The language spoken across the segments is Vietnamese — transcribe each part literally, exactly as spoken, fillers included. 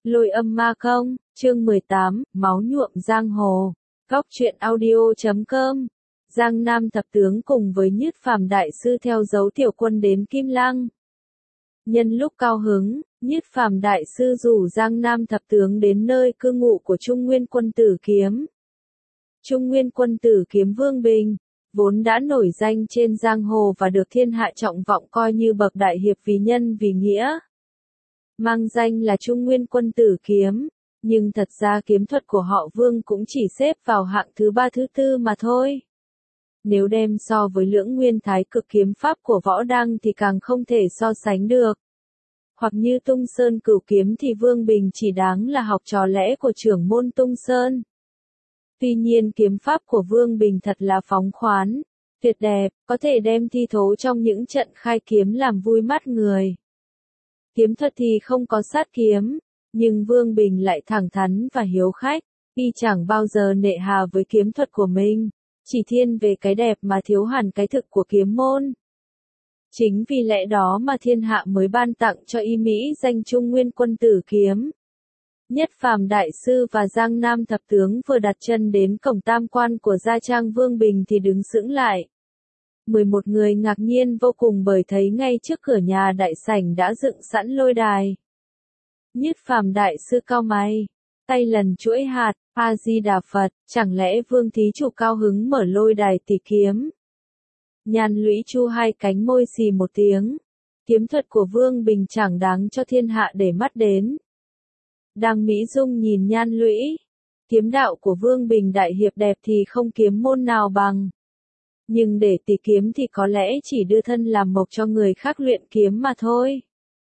Lôi âm ma công, chương mười tám, máu nhuộm giang hồ. Góc truyện audio chấm com. Giang Nam thập tướng cùng với Nhất Phàm đại sư theo dấu tiểu quân đến Kim Lăng. Nhân lúc cao hứng, Nhất Phàm đại sư rủ Giang Nam thập tướng đến nơi cư ngụ của Trung Nguyên quân tử kiếm. Trung Nguyên quân tử kiếm Vương Bình, vốn đã nổi danh trên giang hồ và được thiên hạ trọng vọng coi như bậc đại hiệp vì nhân vì nghĩa. Mang danh là Trung Nguyên quân tử kiếm, nhưng thật ra kiếm thuật của họ Vương cũng chỉ xếp vào hạng thứ ba thứ tư mà thôi. Nếu đem so với lưỡng nguyên thái cực kiếm pháp của Võ Đăng thì càng không thể so sánh được. Hoặc như Tung Sơn cửu kiếm thì Vương Bình chỉ đáng là học trò lẽ của trưởng môn Tung Sơn. Tuy nhiên kiếm pháp của Vương Bình thật là phóng khoán, tuyệt đẹp, có thể đem thi thố trong những trận khai kiếm làm vui mắt người. Kiếm thuật thì không có sát kiếm, nhưng Vương Bình lại thẳng thắn và hiếu khách, y chẳng bao giờ nệ hà với kiếm thuật của mình, chỉ thiên về cái đẹp mà thiếu hẳn cái thực của kiếm môn. Chính vì lẽ đó mà thiên hạ mới ban tặng cho y mỹ danh Trung Nguyên quân tử kiếm. Nhất Phàm đại sư và Giang Nam thập tướng vừa đặt chân đến cổng tam quan của gia trang Vương Bình thì đứng sững lại. mười một người ngạc nhiên vô cùng bởi thấy ngay trước cửa nhà đại sảnh đã dựng sẵn lôi đài. Nhất Phàm đại sư cau mày, tay lần chuỗi hạt, A Di Đà Phật, chẳng lẽ Vương thí chủ cao hứng mở lôi đài tỷ kiếm? Nhan Lũy chu hai cánh môi xì một tiếng, kiếm thuật của Vương Bình chẳng đáng cho thiên hạ để mắt đến. Đang Mỹ Dung nhìn Nhan Lũy, kiếm đạo của Vương Bình đại hiệp đẹp thì không kiếm môn nào bằng. Nhưng để tỷ kiếm thì có lẽ chỉ đưa thân làm mộc cho người khác luyện kiếm mà thôi.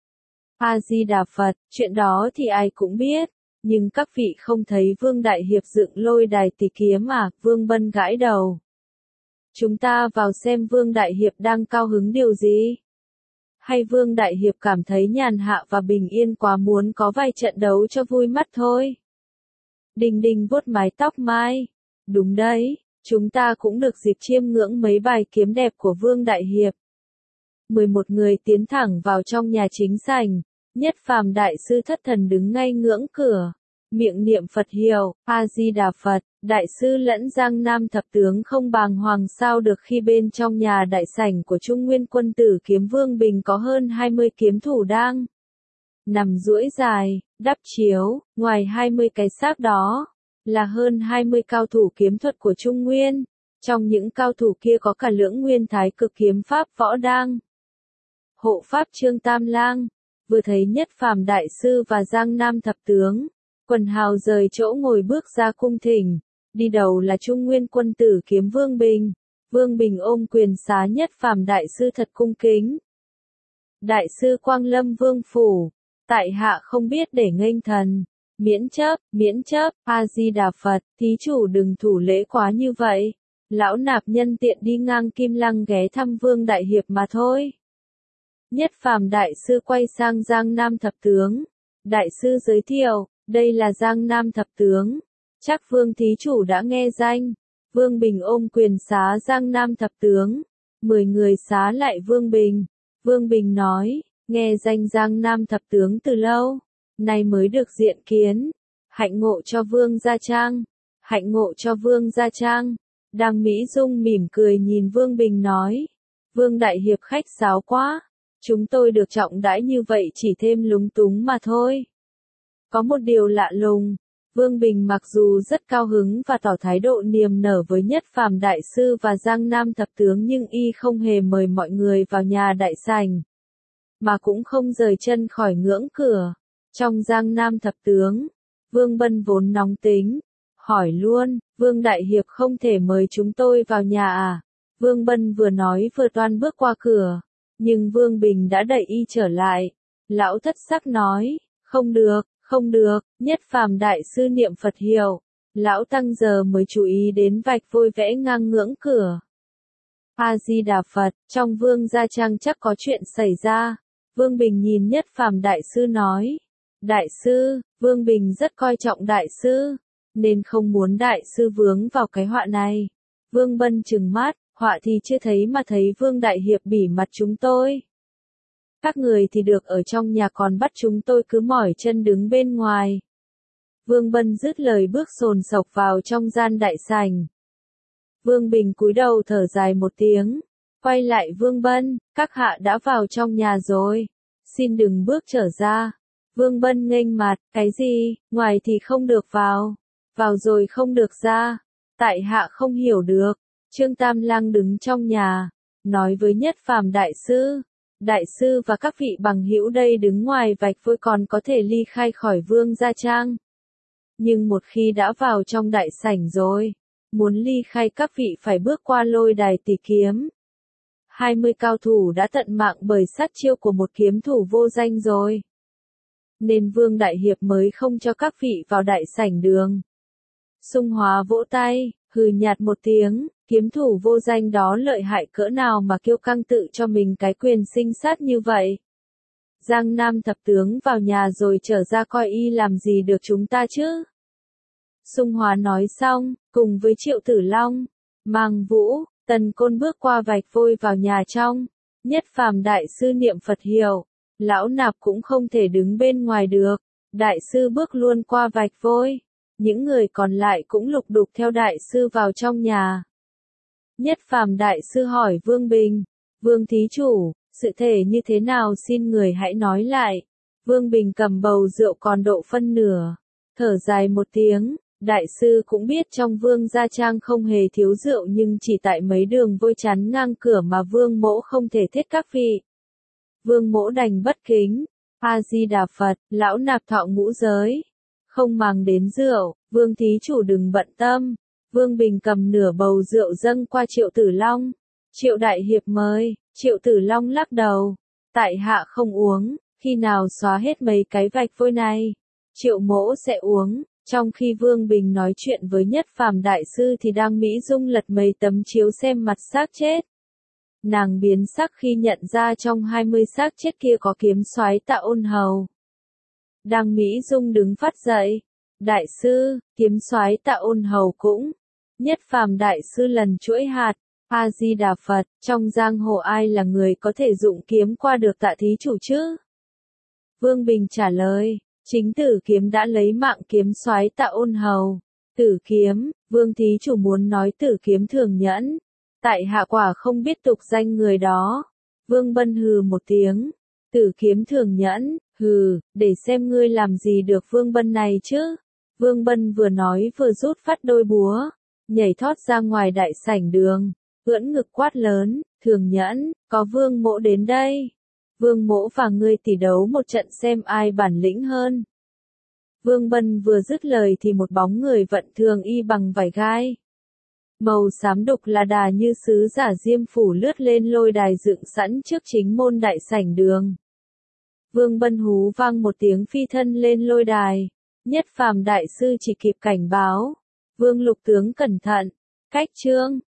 A Di Đà Phật, chuyện đó thì ai cũng biết, nhưng các vị không thấy Vương đại hiệp dựng lôi đài tỷ kiếm à? Vương Bân gãi đầu. Chúng ta vào xem Vương đại hiệp đang cao hứng điều gì? Hay Vương đại hiệp cảm thấy nhàn hạ và bình yên quá muốn có vài trận đấu cho vui mắt thôi? Đình Đình vuốt mái tóc mai. Đúng đấy, chúng ta cũng được dịp chiêm ngưỡng mấy bài kiếm đẹp của Vương đại hiệp. mười một người tiến thẳng vào trong nhà chính sảnh, Nhất Phàm đại sư thất thần đứng ngay ngưỡng cửa, miệng niệm Phật hiệu, A Di Đà Phật. Đại sư lẫn Giang Nam thập tướng không bàng hoàng sao được khi bên trong nhà đại sảnh của Trung Nguyên quân tử kiếm Vương Bình có hơn hai mươi kiếm thủ đang nằm duỗi dài, đắp chiếu, ngoài hai mươi cái xác đó là hơn hai mươi cao thủ kiếm thuật của Trung Nguyên. Trong những cao thủ kia có cả lưỡng nguyên thái cực kiếm pháp Võ Đăng, hộ pháp Trương Tam Lang. Vừa thấy Nhất Phàm đại sư và Giang Nam thập tướng, quần hào rời chỗ ngồi bước ra cung thỉnh. Đi đầu là Trung Nguyên quân tử kiếm Vương Bình. Vương Bình ôm quyền xá Nhất Phàm đại sư thật cung kính. Đại sư Quang Lâm Vương phủ, tại hạ không biết để nghênh thần. Miễn chấp, miễn chấp, A Di Đà Phật, thí chủ đừng thủ lễ quá như vậy. Lão nạp nhân tiện đi ngang Kim Lăng ghé thăm Vương đại hiệp mà thôi. Nhất Phàm đại sư quay sang Giang Nam thập tướng. Đại sư giới thiệu, đây là Giang Nam thập tướng. Chắc Vương thí chủ đã nghe danh. Vương Bình ôm quyền xá Giang Nam thập tướng. Mười người xá lại Vương Bình. Vương Bình nói, nghe danh Giang Nam thập tướng từ lâu, nay mới được diện kiến. Hạnh ngộ cho Vương gia trang. Hạnh ngộ cho Vương gia trang. Đang Mỹ Dung mỉm cười nhìn Vương Bình nói, Vương đại hiệp khách sáo quá. Chúng tôi được trọng đãi như vậy chỉ thêm lúng túng mà thôi. Có một điều lạ lùng. Vương Bình mặc dù rất cao hứng và tỏ thái độ niềm nở với Nhất Phàm đại sư và Giang Nam thập tướng nhưng y không hề mời mọi người vào nhà đại sảnh, mà cũng không rời chân khỏi ngưỡng cửa. Trong Giang Nam thập tướng, Vương Bân vốn nóng tính, hỏi luôn, Vương đại hiệp không thể mời chúng tôi vào nhà à? Vương Bân vừa nói vừa toan bước qua cửa, nhưng Vương Bình đã đẩy y trở lại. Lão thất sắc nói, không được. Không được, Nhất Phàm đại sư niệm Phật hiệu. Lão tăng giờ mới chú ý đến vạch vôi vẽ ngang ngưỡng cửa. A Di Đà Phật, trong Vương gia trang chắc có chuyện xảy ra. Vương Bình nhìn Nhất Phàm đại sư nói. Đại sư, Vương Bình rất coi trọng đại sư, nên không muốn đại sư vướng vào cái họa này. Vương Bân trừng mắt, họa thì chưa thấy mà thấy Vương đại hiệp bỉ mặt chúng tôi. Các người thì được ở trong nhà còn bắt chúng tôi cứ mỏi chân đứng bên ngoài. Vương Bân dứt lời bước sồn sộc vào trong gian đại sảnh. Vương Bình cúi đầu thở dài một tiếng, quay lại Vương Bân, các hạ đã vào trong nhà rồi, xin đừng bước trở ra. Vương Bân nghênh mặt, cái gì, ngoài thì không được vào, vào rồi không được ra, tại hạ không hiểu được. Trương Tam Lang đứng trong nhà, nói với Nhất Phàm đại sư, đại sư và các vị bằng hữu đây đứng ngoài vạch vôi còn có thể ly khai khỏi Vương gia trang. Nhưng một khi đã vào trong đại sảnh rồi, muốn ly khai các vị phải bước qua lôi đài tỷ kiếm. hai mươi cao thủ đã tận mạng bởi sát chiêu của một kiếm thủ vô danh rồi. Nên Vương Đại Hiệp mới không cho các vị vào đại sảnh đường. Sung Hóa vỗ tay, hừ nhạt một tiếng, kiếm thủ vô danh đó lợi hại cỡ nào mà kiêu căng tự cho mình cái quyền sinh sát như vậy. Giang Nam thập tướng vào nhà rồi trở ra coi y làm gì được chúng ta chứ. Sung Hóa nói xong, cùng với Triệu Tử Long, Màng Vũ, Tần Côn bước qua vạch vôi vào nhà trong. Nhất Phàm đại sư niệm Phật hiệu, lão nạp cũng không thể đứng bên ngoài được. Đại sư bước luôn qua vạch vôi. Những người còn lại cũng lục đục theo đại sư vào trong nhà. Nhất Phàm đại sư hỏi Vương Bình, Vương thí chủ, sự thể như thế nào xin người hãy nói lại. Vương Bình cầm bầu rượu còn độ phân nửa, thở dài một tiếng, đại sư cũng biết trong Vương gia trang không hề thiếu rượu nhưng chỉ tại mấy đường vôi chắn ngang cửa mà Vương mỗ không thể thiết các vị. Vương mỗ đành bất kính, A Di Đà Phật, lão nạp thọ ngũ giới, không màng đến rượu, Vương thí chủ đừng bận tâm. Vương Bình cầm nửa bầu rượu dâng qua Triệu Tử Long. Triệu đại hiệp mời, Triệu Tử Long lắc đầu, tại hạ không uống, khi nào xóa hết mấy cái vạch vôi này, Triệu mỗ sẽ uống. Trong khi Vương Bình nói chuyện với Nhất Phàm đại sư thì đang Mỹ Dung lật mấy tấm chiếu xem mặt xác chết. Nàng biến sắc khi nhận ra trong hai mươi xác chết kia có kiếm soái Tạ Ôn Hầu. Đang Mỹ Dung đứng phát dậy, đại sư, kiếm soái Tạ Ôn Hầu cũng. Nhất Phàm đại sư lần chuỗi hạt, A Di Đà Phật, trong giang hồ ai là người có thể dụng kiếm qua được Tạ thí chủ chứ? Vương Bình trả lời, chính Tử Kiếm đã lấy mạng kiếm soái Tạ Ôn Hầu. Tử Kiếm, Vương thí chủ muốn nói Tử Kiếm Thường Nhẫn, tại hạ quả không biết tục danh người đó. Vương Bân hừ một tiếng, Tử Kiếm Thường Nhẫn, hừ, để xem ngươi làm gì được Vương Bân này chứ. Vương Bân vừa nói vừa rút phát đôi búa, nhảy thoát ra ngoài đại sảnh đường, ưỡn ngực quát lớn, Thường Nhẫn, có Vương mỗ đến đây. Vương mỗ và ngươi tỷ đấu một trận xem ai bản lĩnh hơn. Vương Bân vừa dứt lời thì một bóng người vận thường y bằng vải gai, màu xám đục là đà như sứ giả diêm phủ lướt lên lôi đài dựng sẵn trước chính môn đại sảnh đường. Vương Bân hú vang một tiếng phi thân lên lôi đài. Nhất Phàm đại sư chỉ kịp cảnh báo, Vương lục tướng cẩn thận, cách trương,